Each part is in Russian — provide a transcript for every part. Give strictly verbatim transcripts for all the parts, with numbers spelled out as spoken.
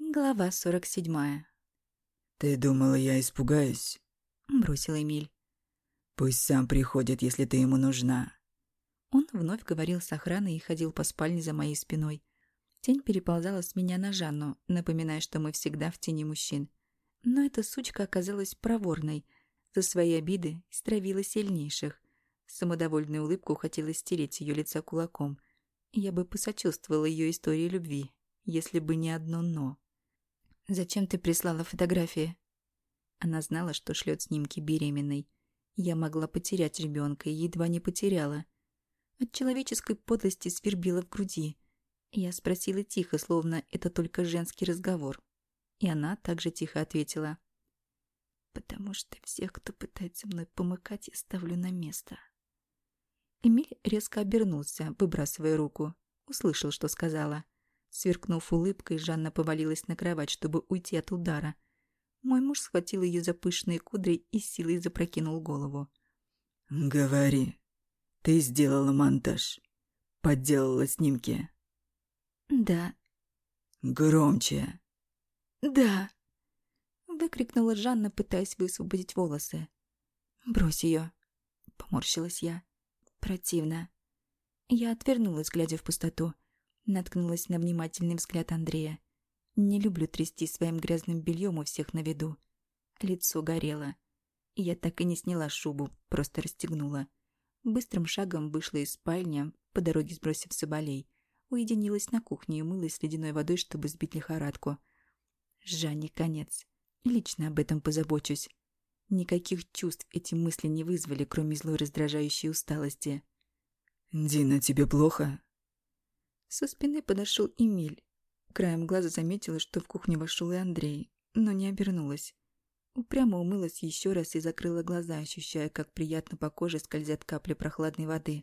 Глава сорок седьмая. «Ты думала, я испугаюсь?» — бросил Эмиль. «Пусть сам приходит, если ты ему нужна». Он вновь говорил с охраной и ходил по спальне за моей спиной. Тень переползала с меня на Жанну, напоминая, что мы всегда в тени мужчин. Но эта сучка оказалась проворной. За свои обиды стравила сильнейших. Самодовольную улыбку хотелось стереть с ее лица кулаком. Я бы посочувствовала ее истории любви, если бы не одно «но». «Зачем ты прислала фотографии?» Она знала, что шлет снимки беременной. Я могла потерять ребенка и едва не потеряла. От человеческой подлости свербило в груди. Я спросила тихо, словно это только женский разговор. И она также тихо ответила. «Потому что всех, кто пытается мной помыкать, я ставлю на место». Эмиль резко обернулся, выбрасывая руку. Услышал, что сказала. Сверкнув улыбкой, Жанна повалилась на кровать, чтобы уйти от удара. Мой муж схватил ее за пышные кудри и силой запрокинул голову. «Говори. Ты сделала монтаж. Подделала снимки». «Да». «Громче». «Да», — выкрикнула Жанна, пытаясь высвободить волосы. «Брось ее», — поморщилась я. «Противно». Я отвернулась, глядя в пустоту. Наткнулась на внимательный взгляд Андрея. Не люблю трясти своим грязным бельем у всех на виду. Лицо горело. Я так и не сняла шубу, просто расстегнула. Быстрым шагом вышла из спальни, по дороге сбросив соболей. Уединилась на кухне и умылась с ледяной водой, чтобы сбить лихорадку. Жанне конец. Лично об этом позабочусь. Никаких чувств эти мысли не вызвали, кроме злой раздражающей усталости. «Дина, тебе плохо?» Со спины подошел Эмиль. Краем глаза заметила, что в кухню вошел и Андрей, но не обернулась. Упрямо умылась еще раз и закрыла глаза, ощущая, как приятно по коже скользят капли прохладной воды.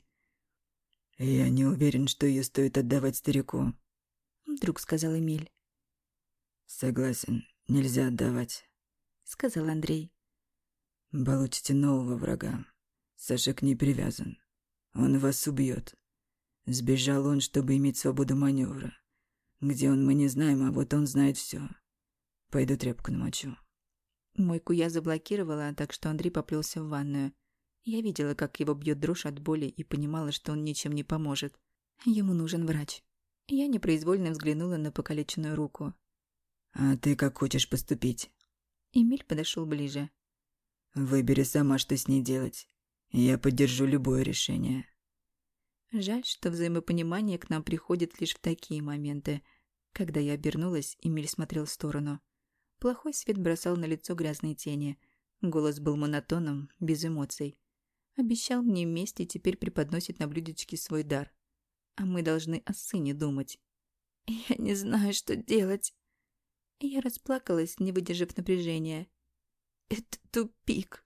«Я не уверен, что ее стоит отдавать старику», — вдруг сказал Эмиль. «Согласен, нельзя отдавать», — сказал Андрей. «Получите нового врага. Саша к ней привязан. Он вас убьет. Сбежал он, чтобы иметь свободу маневра. Где он, мы не знаем, а вот он знает все. Пойду тряпку намочу». Мойку я заблокировала, так что Андрей поплелся в ванную. Я видела, как его бьет дрожь от боли, и понимала, что он ничем не поможет. Ему нужен врач. Я непроизвольно взглянула на покалеченную руку. «А ты как хочешь поступить?» Эмиль подошел ближе. «Выбери сама, что с ней делать. Я поддержу любое решение». Жаль, что взаимопонимание к нам приходит лишь в такие моменты. Когда я обернулась, Эмиль смотрел в сторону. Плохой свет бросал на лицо грязные тени. Голос был монотонным, без эмоций. Обещал мне месть и теперь преподносит на блюдечке свой дар. А мы должны о сыне думать. Я не знаю, что делать. Я расплакалась, не выдержав напряжения. Это тупик.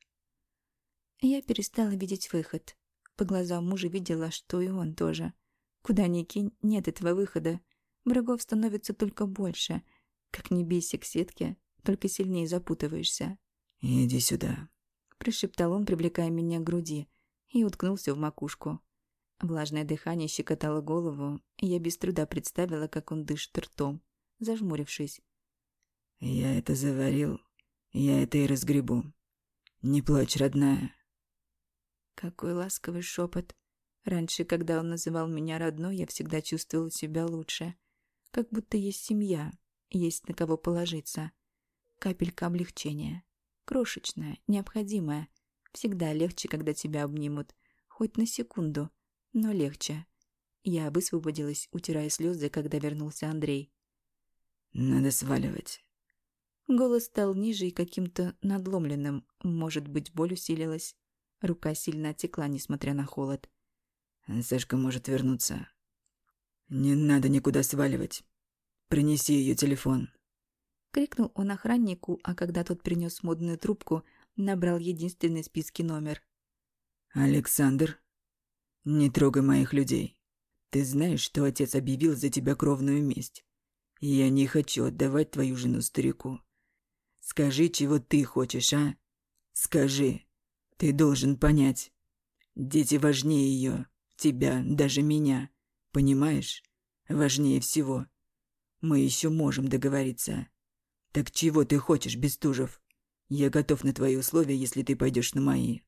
Я перестала видеть выход. По глазам мужа видела, что и он тоже. Куда ни кинь, нет этого выхода. Врагов становится только больше. Как ни бейся к сетке, только сильнее запутываешься. «Иди сюда», — прошептал он, привлекая меня к груди, и уткнулся в макушку. Влажное дыхание щекотало голову, и я без труда представила, как он дышит ртом, зажмурившись. «Я это заварил, я это и разгребу. Не плачь, родная». Какой ласковый шепот. Раньше, когда он называл меня родной, я всегда чувствовала себя лучше. Как будто есть семья, есть на кого положиться. Капелька облегчения. Крошечная, необходимая. Всегда легче, когда тебя обнимут. Хоть на секунду, но легче. Я высвободилась, утирая слезы, когда вернулся Андрей. «Надо сваливать». Голос стал ниже и каким-то надломленным. Может быть, боль усилилась. Рука сильно отекла, несмотря на холод. «Сашка может вернуться. Не надо никуда сваливать. Принеси ее телефон». Крикнул он охраннику, а когда тот принес модную трубку, набрал единственный в списке номер. «Александр, не трогай моих людей. Ты знаешь, что отец объявил за тебя кровную месть. Я не хочу отдавать твою жену старику. Скажи, чего ты хочешь, а? Скажи. Ты должен понять. Дети важнее ее, тебя, даже меня. Понимаешь? Важнее всего. Мы еще можем договориться. Так чего ты хочешь, Бестужев? Я готов на твои условия, если ты пойдешь на мои».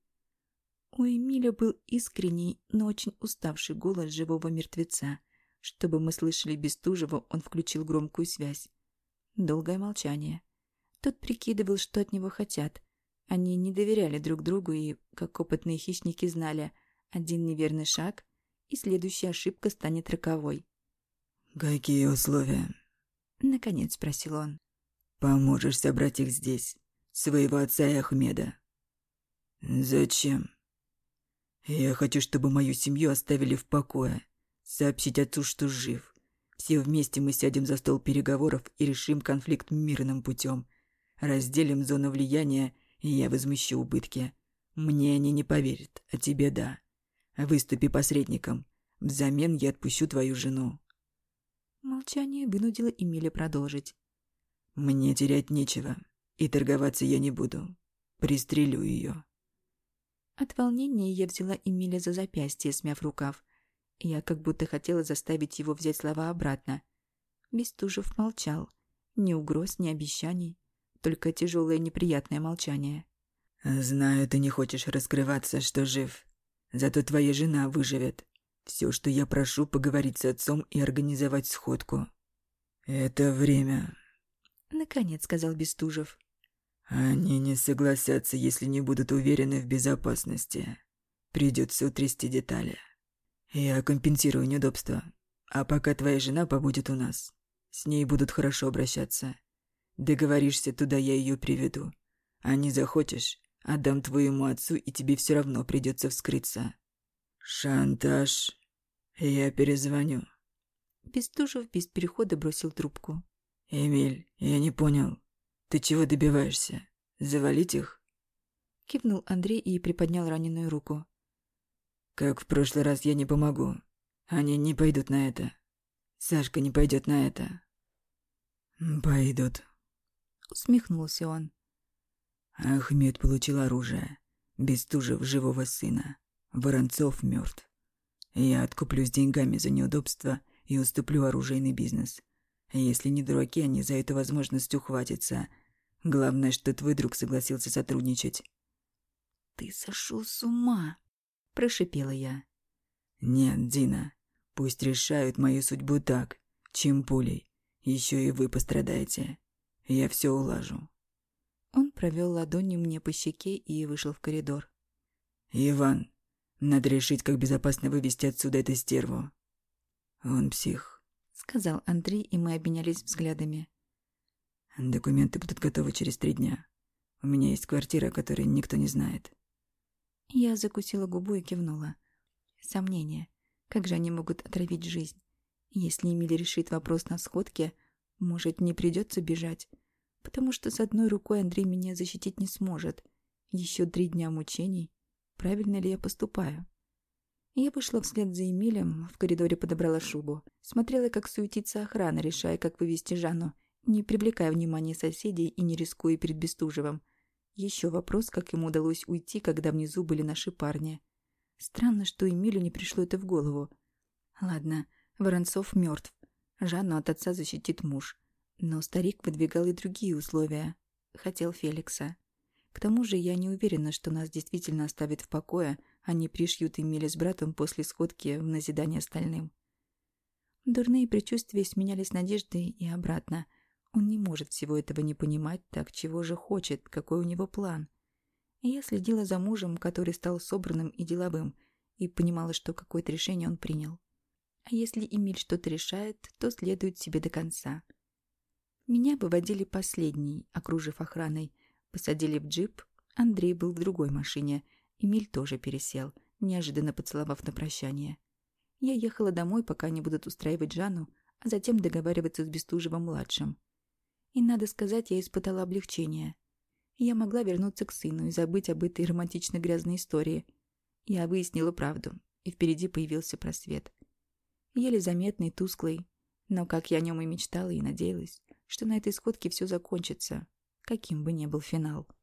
У Эмиля был искренний, но очень уставший голос живого мертвеца. Чтобы мы слышали Бестужева, он включил громкую связь. Долгое молчание. Тот прикидывал, что от него хотят. Они не доверяли друг другу и, как опытные хищники, знали, один неверный шаг, и следующая ошибка станет роковой. «Какие условия?» — наконец спросил он. «Поможешь собрать их здесь, своего отца и Ахмеда». «Зачем?» «Я хочу, чтобы мою семью оставили в покое. Сообщить отцу, что жив. Все вместе мы сядем за стол переговоров и решим конфликт мирным путем. Разделим зону влияния, и я возмещу убытки. Мне они не поверят, а тебе да. Выступи посредником. Взамен я отпущу твою жену». Молчание вынудило Эмиля продолжить. «Мне терять нечего, и торговаться я не буду. Пристрелю ее». От волнения я взяла Эмиля за запястье, смяв рукав. Я как будто хотела заставить его взять слова обратно. Бестужев молчал. Ни угроз, ни обещаний. Только тяжелое неприятное молчание. «Знаю, ты не хочешь раскрываться, что жив. Зато твоя жена выживет. Все, что я прошу, поговорить с отцом и организовать сходку. Это время», — наконец сказал Бестужев. «Они не согласятся, если не будут уверены в безопасности. Придется утрясти детали. Я компенсирую неудобства. А пока твоя жена побудет у нас. С ней будут хорошо обращаться. Договоришься, туда я ее приведу. А не захочешь, отдам твоему отцу, и тебе все равно придется вскрыться». «Шантаж. Я перезвоню». Бестужев без перехода бросил трубку. «Эмиль, я не понял. Ты чего добиваешься? Завалить их?» Кивнул Андрей и приподнял раненую руку. «Как в прошлый раз я не помогу. Они не пойдут на это. Сашка не пойдет на это». «Пойдут», — усмехнулся он. Ахмед получил оружие. Бестужев живого сына. Воронцов мертв. Я откуплюсь деньгами за неудобства и уступлю оружейный бизнес. Если не дураки, они за эту возможность ухватятся. Главное, что твой друг согласился сотрудничать». «Ты сошел с ума!» – прошипела я. «Нет, Дина, пусть решают мою судьбу так, чем пулей. Еще и вы пострадаете. Я все улажу». Он провел ладонью мне по щеке и вышел в коридор. «Иван, надо решить, как безопасно вывести отсюда эту стерву. Он псих», — сказал Андрей, и мы обменялись взглядами. «Документы будут готовы через три дня. У меня есть квартира, о которой никто не знает». Я закусила губу и кивнула. Сомнения. Как же они могут отравить жизнь? Если Эмиль решит вопрос на сходке, может, не придется бежать? Потому что с одной рукой Андрей меня защитить не сможет. Еще три дня мучений. Правильно ли я поступаю? Я вышла вслед за Эмилем, в коридоре подобрала шубу. Смотрела, как суетится охрана, решая, как вывести Жанну, не привлекая внимания соседей и не рискуя перед Бестужевым. Еще вопрос, как ему удалось уйти, когда внизу были наши парни. Странно, что Эмилю не пришло это в голову. Ладно, Воронцов мертв. Жанну от отца защитит муж. Но старик выдвигал и другие условия. Хотел Феликса. К тому же я не уверена, что нас действительно оставят в покое, а не пришьют Эмиля с братом после сходки в назидание остальным. Дурные предчувствия сменялись надеждой и обратно. Он не может всего этого не понимать, так чего же хочет, какой у него план. И я следила за мужем, который стал собранным и деловым, и понимала, что какое-то решение он принял. А если Эмиль что-то решает, то следует себе до конца. Меня выводили последней, окружив охраной. Посадили в джип. Андрей был в другой машине. Эмиль тоже пересел, неожиданно поцеловав на прощание. Я ехала домой, пока они будут устраивать Жанну, а затем договариваться с Бестужевым-младшим. И, надо сказать, я испытала облегчение. Я могла вернуться к сыну и забыть об этой романтично-грязной истории. Я выяснила правду, и впереди появился просвет. Еле заметный, тусклый, но, как я о нем и мечтала и надеялась, что на этой сходке все закончится, каким бы ни был финал.